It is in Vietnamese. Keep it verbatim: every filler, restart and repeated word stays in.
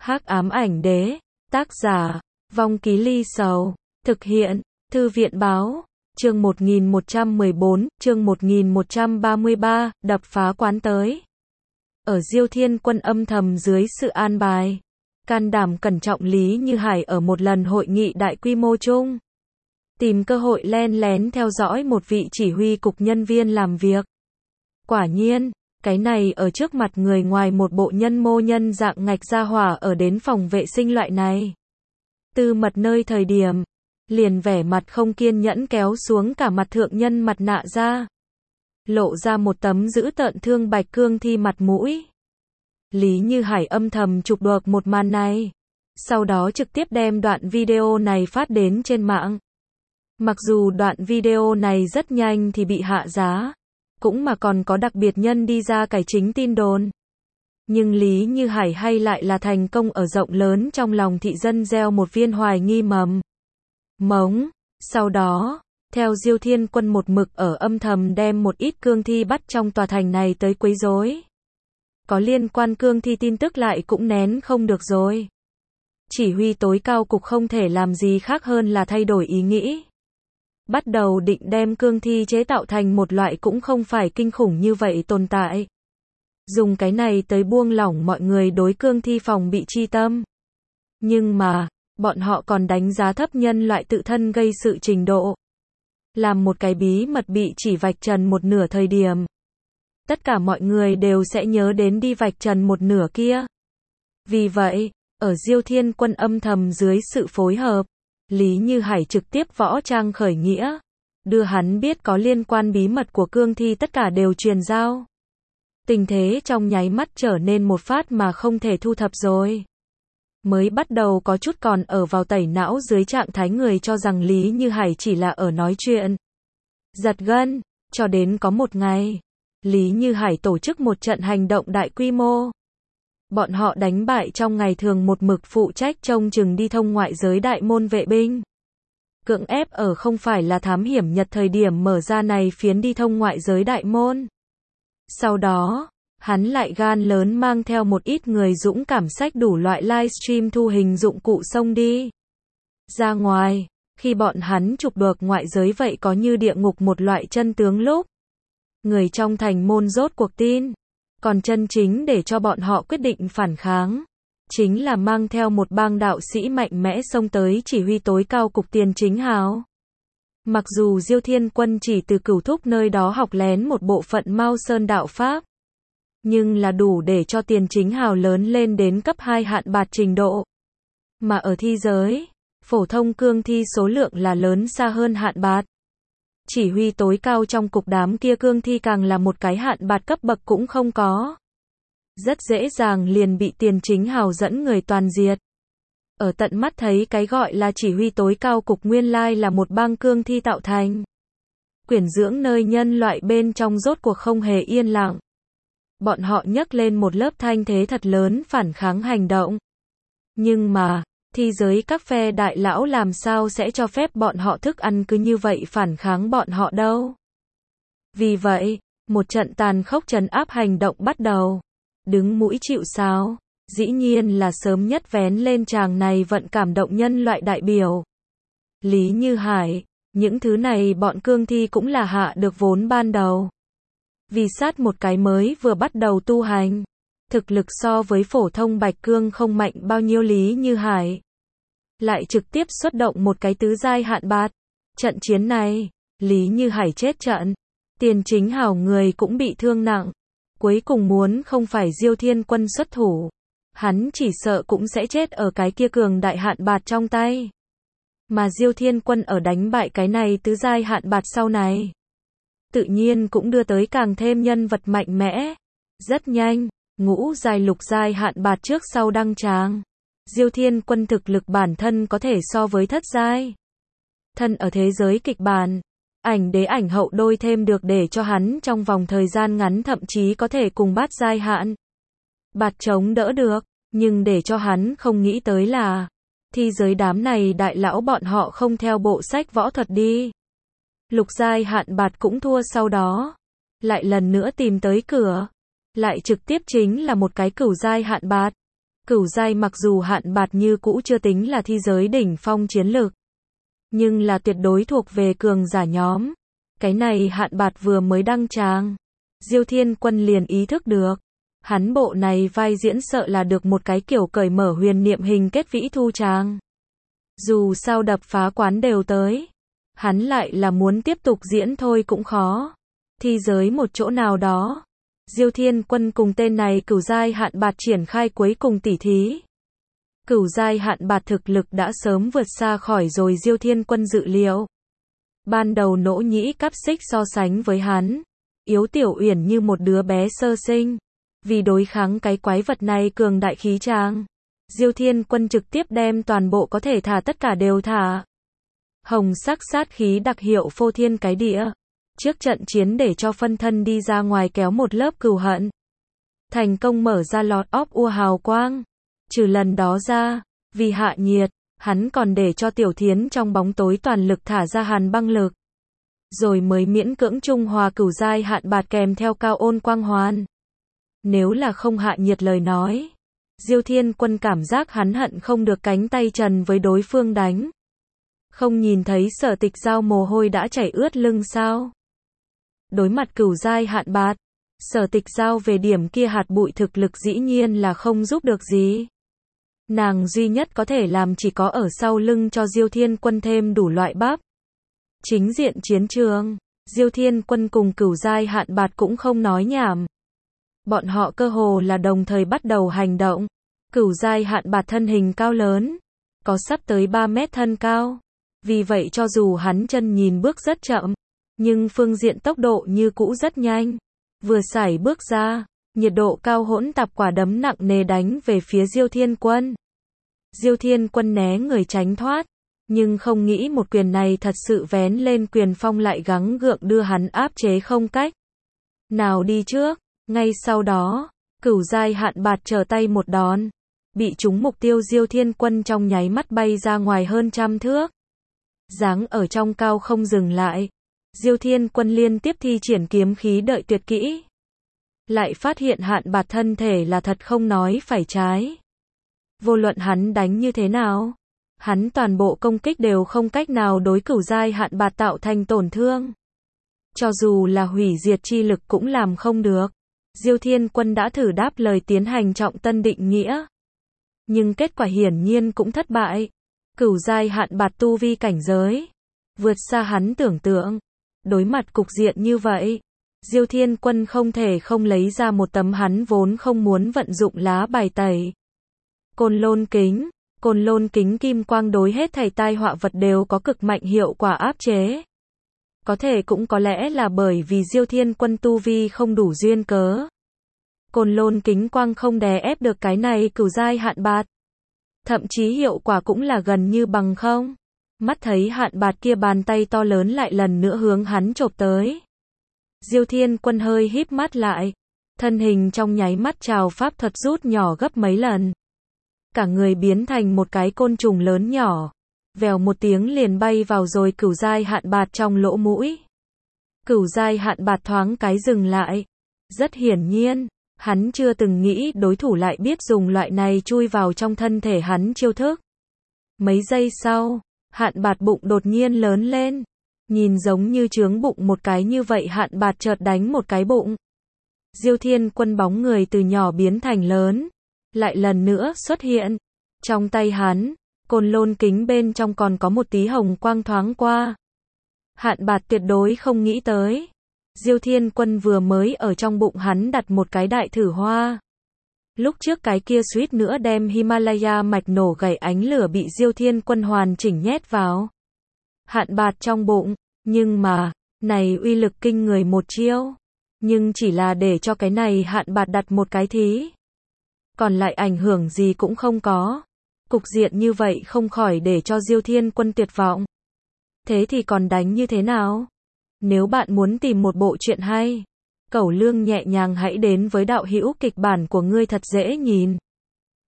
Hắc ám ảnh đế, tác giả, Vong Ký Ly Sầu, thực hiện, Thư viện báo, chương một nghìn một trăm mười bốn, chương một nghìn một trăm ba mươi ba, đập phá quán tới. Ở Diêu Thiên Quân âm thầm dưới sự an bài, can đảm cẩn trọng Lý Như Hải ở một lần hội nghị đại quy mô chung, tìm cơ hội len lén theo dõi một vị chỉ huy cục nhân viên làm việc. Quả nhiên, cái này ở trước mặt người ngoài một bộ nhân mô nhân dạng ngạch gia hỏa ở đến phòng vệ sinh loại này. Tư mật nơi thời điểm, liền vẻ mặt không kiên nhẫn kéo xuống cả mặt thượng nhân mặt nạ ra. Lộ ra một tấm dữ tợn thương bạch cương thi mặt mũi. Lý Như Hải âm thầm chụp được một màn này. Sau đó trực tiếp đem đoạn video này phát đến trên mạng. Mặc dù đoạn video này rất nhanh thì bị hạ giá, cũng mà còn có đặc biệt nhân đi ra cải chính tin đồn. Nhưng Lý Như Hải hay lại là thành công ở rộng lớn trong lòng thị dân gieo một viên hoài nghi mầm mống. Sau đó, theo Diêu Thiên Quân một mực ở âm thầm đem một ít cương thi bắt trong tòa thành này tới quấy rối. Có liên quan cương thi tin tức lại cũng nén không được rồi. Chỉ huy tối cao cục không thể làm gì khác hơn là thay đổi ý nghĩ. Bắt đầu định đem cương thi chế tạo thành một loại cũng không phải kinh khủng như vậy tồn tại. Dùng cái này tới buông lỏng mọi người đối cương thi phòng bị chi tâm. Nhưng mà, bọn họ còn đánh giá thấp nhân loại tự thân gây sự trình độ. Làm một cái bí mật bị chỉ vạch trần một nửa thời điểm. Tất cả mọi người đều sẽ nhớ đến đi vạch trần một nửa kia. Vì vậy, ở Diêu Thiên Quân âm thầm dưới sự phối hợp, Lý Như Hải trực tiếp võ trang khởi nghĩa, đưa hắn biết có liên quan bí mật của cương thi tất cả đều truyền giao. Tình thế trong nháy mắt trở nên một phát mà không thể thu thập rồi. Mới bắt đầu có chút còn ở vào tẩy não dưới trạng thái người cho rằng Lý Như Hải chỉ là ở nói chuyện giật gân, cho đến có một ngày, Lý Như Hải tổ chức một trận hành động đại quy mô. Bọn họ đánh bại trong ngày thường một mực phụ trách trông chừng đi thông ngoại giới đại môn vệ binh. Cưỡng ép ở không phải là thám hiểm Nhật thời điểm mở ra này phiến đi thông ngoại giới đại môn. Sau đó, hắn lại gan lớn mang theo một ít người dũng cảm sách đủ loại livestream thu hình dụng cụ xông đi ra ngoài. Khi bọn hắn chụp được ngoại giới vậy có như địa ngục một loại chân tướng lúc, người trong thành môn rốt cuộc tin. Còn chân chính để cho bọn họ quyết định phản kháng, chính là mang theo một bang đạo sĩ mạnh mẽ xông tới chỉ huy tối cao cục Tiền Chính Hào. Mặc dù Diêu Thiên Quân chỉ từ Cửu Thúc nơi đó học lén một bộ phận Mao Sơn đạo pháp, nhưng là đủ để cho Tiền Chính Hào lớn lên đến cấp hai hạn bạt trình độ. Mà ở thi giới, phổ thông cương thi số lượng là lớn xa hơn hạn bạt. Chỉ huy tối cao trong cục đám kia cương thi càng là một cái hạn bạt cấp bậc cũng không có. Rất dễ dàng liền bị Tiền Chính Hào dẫn người toàn diệt. Ở tận mắt thấy cái gọi là chỉ huy tối cao cục nguyên lai là một bang cương thi tạo thành. Quyển dưỡng nơi nhân loại bên trong rốt cuộc không hề yên lặng. Bọn họ nhấc lên một lớp thanh thế thật lớn phản kháng hành động. Nhưng mà, thi giới các phe đại lão làm sao sẽ cho phép bọn họ thức ăn cứ như vậy phản kháng bọn họ đâu. Vì vậy, một trận tàn khốc trấn áp hành động bắt đầu. Đứng mũi chịu sào, dĩ nhiên là sớm nhất vén lên tràng này vận cảm động nhân loại đại biểu. Lý Như Hải, những thứ này bọn cương thi cũng là hạ được vốn ban đầu. Vì sát một cái mới vừa bắt đầu tu hành. Thực lực so với phổ thông bạch cương không mạnh bao nhiêu Lý Như Hải. Lại trực tiếp xuất động một cái tứ giai hạn bạt. Trận chiến này, Lý Như Hải chết trận. Tiền Chính Hào người cũng bị thương nặng. Cuối cùng muốn không phải Diêu Thiên Quân xuất thủ. Hắn chỉ sợ cũng sẽ chết ở cái kia cường đại hạn bạt trong tay. Mà Diêu Thiên Quân ở đánh bại cái này tứ giai hạn bạt sau này. Tự nhiên cũng đưa tới càng thêm nhân vật mạnh mẽ. Rất nhanh. Ngũ giai lục giai hạn bạt trước sau đăng tràng. Diêu Thiên Quân thực lực bản thân có thể so với thất giai. Thân ở thế giới kịch bản, ảnh đế ảnh hậu đôi thêm được để cho hắn trong vòng thời gian ngắn thậm chí có thể cùng bát giai hạn bạt chống đỡ được. Nhưng để cho hắn không nghĩ tới là, thi giới đám này đại lão bọn họ không theo bộ sách võ thuật đi. Lục giai hạn bạt cũng thua sau đó. Lại lần nữa tìm tới cửa. Lại trực tiếp chính là một cái cửu giai hạn bạt. Cửu giai mặc dù Hạn Bạt như cũ chưa tính là thi giới đỉnh phong chiến lực, nhưng là tuyệt đối thuộc về cường giả nhóm. Cái này Hạn Bạt vừa mới đăng tràng, Diêu Thiên Quân liền ý thức được, hắn bộ này vai diễn sợ là được một cái kiểu cởi mở huyền niệm hình kết vĩ thu tràng. Dù sao đập phá quán đều tới, hắn lại là muốn tiếp tục diễn thôi cũng khó. Thi giới một chỗ nào đó, Diêu Thiên Quân cùng tên này cửu giai Hạn Bạt triển khai cuối cùng tỉ thí. Cửu giai Hạn Bạt thực lực đã sớm vượt xa khỏi rồi Diêu Thiên Quân dự liệu. Ban đầu Nỗ Nhĩ Cáp Xích so sánh với hắn, yếu tiểu uyển như một đứa bé sơ sinh. Vì đối kháng cái quái vật này cường đại khí tràng, Diêu Thiên Quân trực tiếp đem toàn bộ có thể thả tất cả đều thả. Hồng sắc sát khí đặc hiệu phô thiên cái địa. Trước trận chiến để cho phân thân đi ra ngoài kéo một lớp cừu hận. Thành công mở ra lọt óp ua hào quang. Trừ lần đó ra, vì hạ nhiệt, hắn còn để cho Tiểu Thiến trong bóng tối toàn lực thả ra hàn băng lực. Rồi mới miễn cưỡng trung hòa cửu giai Hạn Bạt kèm theo cao ôn quang hoàn. Nếu là không hạ nhiệt lời nói, Diêu Thiên Quân cảm giác hắn hận không được cánh tay trần với đối phương đánh. Không nhìn thấy Sở Tịch Giao mồ hôi đã chảy ướt lưng sao? Đối mặt cửu giai Hạn Bạt, Sở Tịch Giao về điểm kia hạt bụi thực lực dĩ nhiên là không giúp được gì. Nàng duy nhất có thể làm chỉ có ở sau lưng cho Diêu Thiên Quân thêm đủ loại bắp. Chính diện chiến trường, Diêu Thiên Quân cùng cửu giai Hạn Bạt cũng không nói nhảm. Bọn họ cơ hồ là đồng thời bắt đầu hành động. Cửu giai Hạn Bạt thân hình cao lớn, có sắp tới ba mét thân cao. Vì vậy cho dù hắn chân nhìn bước rất chậm, nhưng phương diện tốc độ như cũ rất nhanh. Vừa sải bước ra, nhiệt độ cao hỗn tạp quả đấm nặng nề đánh về phía Diêu Thiên Quân. Diêu Thiên Quân né người tránh thoát, nhưng không nghĩ một quyền này thật sự vén lên quyền phong lại gắng gượng đưa hắn áp chế không cách nào đi trước. Ngay sau đó, cửu giai Hạn Bạt trở tay một đòn, bị trúng mục tiêu Diêu Thiên Quân trong nháy mắt bay ra ngoài hơn trăm thước. Giáng ở trong cao không dừng lại, Diêu Thiên Quân liên tiếp thi triển kiếm khí đợi tuyệt kỹ. Lại phát hiện Hạn Bạt thân thể là thật không nói phải trái. Vô luận hắn đánh như thế nào, hắn toàn bộ công kích đều không cách nào đối cửu giai Hạn Bạt tạo thành tổn thương. Cho dù là hủy diệt chi lực cũng làm không được. Diêu Thiên Quân đã thử đáp lời tiến hành trọng tân định nghĩa, nhưng kết quả hiển nhiên cũng thất bại. Cửu giai Hạn Bạt tu vi cảnh giới vượt xa hắn tưởng tượng. Đối mặt cục diện như vậy, Diêu Thiên Quân không thể không lấy ra một tấm hắn vốn không muốn vận dụng lá bài tẩy. Côn Lôn Kính. Côn Lôn Kính kim quang đối hết thảy tai họa vật đều có cực mạnh hiệu quả áp chế. Có thể cũng có lẽ là bởi vì Diêu Thiên Quân tu vi không đủ duyên cớ. Côn Lôn Kính quang không đè ép được cái này cửu giai Hạn Bạt. Thậm chí hiệu quả cũng là gần như bằng không. Mắt thấy Hạn Bạt kia bàn tay to lớn lại lần nữa hướng hắn chộp tới. Diêu Thiên Quân hơi híp mắt lại. Thân hình trong nháy mắt trào pháp thuật rút nhỏ gấp mấy lần. Cả người biến thành một cái côn trùng lớn nhỏ. Vèo một tiếng liền bay vào rồi cửu giai Hạn Bạt trong lỗ mũi. Cửu giai Hạn Bạt thoáng cái dừng lại. Rất hiển nhiên, hắn chưa từng nghĩ đối thủ lại biết dùng loại này chui vào trong thân thể hắn chiêu thức. Mấy giây sau, Hạn Bạt bụng đột nhiên lớn lên. Nhìn giống như trướng bụng một cái như vậy Hạn Bạt chợt đánh một cái bụng. Diêu Thiên Quân bóng người từ nhỏ biến thành lớn. Lại lần nữa xuất hiện. Trong tay hắn, Côn Lôn Kính bên trong còn có một tí hồng quang thoáng qua. Hạn Bạt tuyệt đối không nghĩ tới. Diêu Thiên Quân vừa mới ở trong bụng hắn đặt một cái đại thử hoa. Lúc trước cái kia suýt nữa đem Himalaya mạch nổ gãy ánh lửa bị Diêu Thiên Quân hoàn chỉnh nhét vào Hạn Bạt trong bụng. Nhưng mà, này uy lực kinh người một chiêu. Nhưng chỉ là để cho cái này Hạn Bạt đặt một cái thí. Còn lại ảnh hưởng gì cũng không có. Cục diện như vậy không khỏi để cho Diêu Thiên Quân tuyệt vọng. Thế thì còn đánh như thế nào? Nếu bạn muốn tìm một bộ truyện hay, Cẩu Lương nhẹ nhàng hãy đến với đạo hữu kịch bản của ngươi thật dễ nhìn.